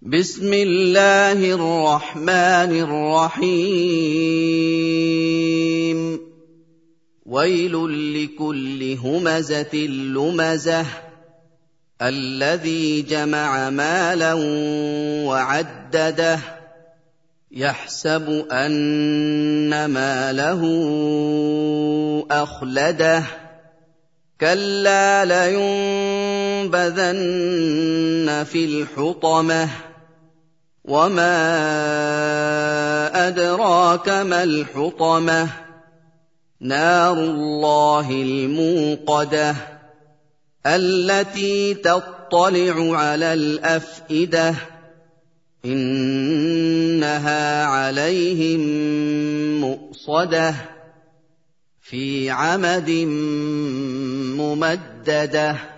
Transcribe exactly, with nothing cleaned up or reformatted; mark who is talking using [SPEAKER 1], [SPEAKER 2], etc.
[SPEAKER 1] بسم الله الرحمن الرحيم ويل لكل همزة لمزة الذي جمع مالا وعدده يحسب أن ماله أخلده كلا لينبذن في الحطمة وما أدراك ما الحطمة نار الله الموقدة التي تطلع على الأفئدة إنها عليهم مؤصدة في عمد ممددة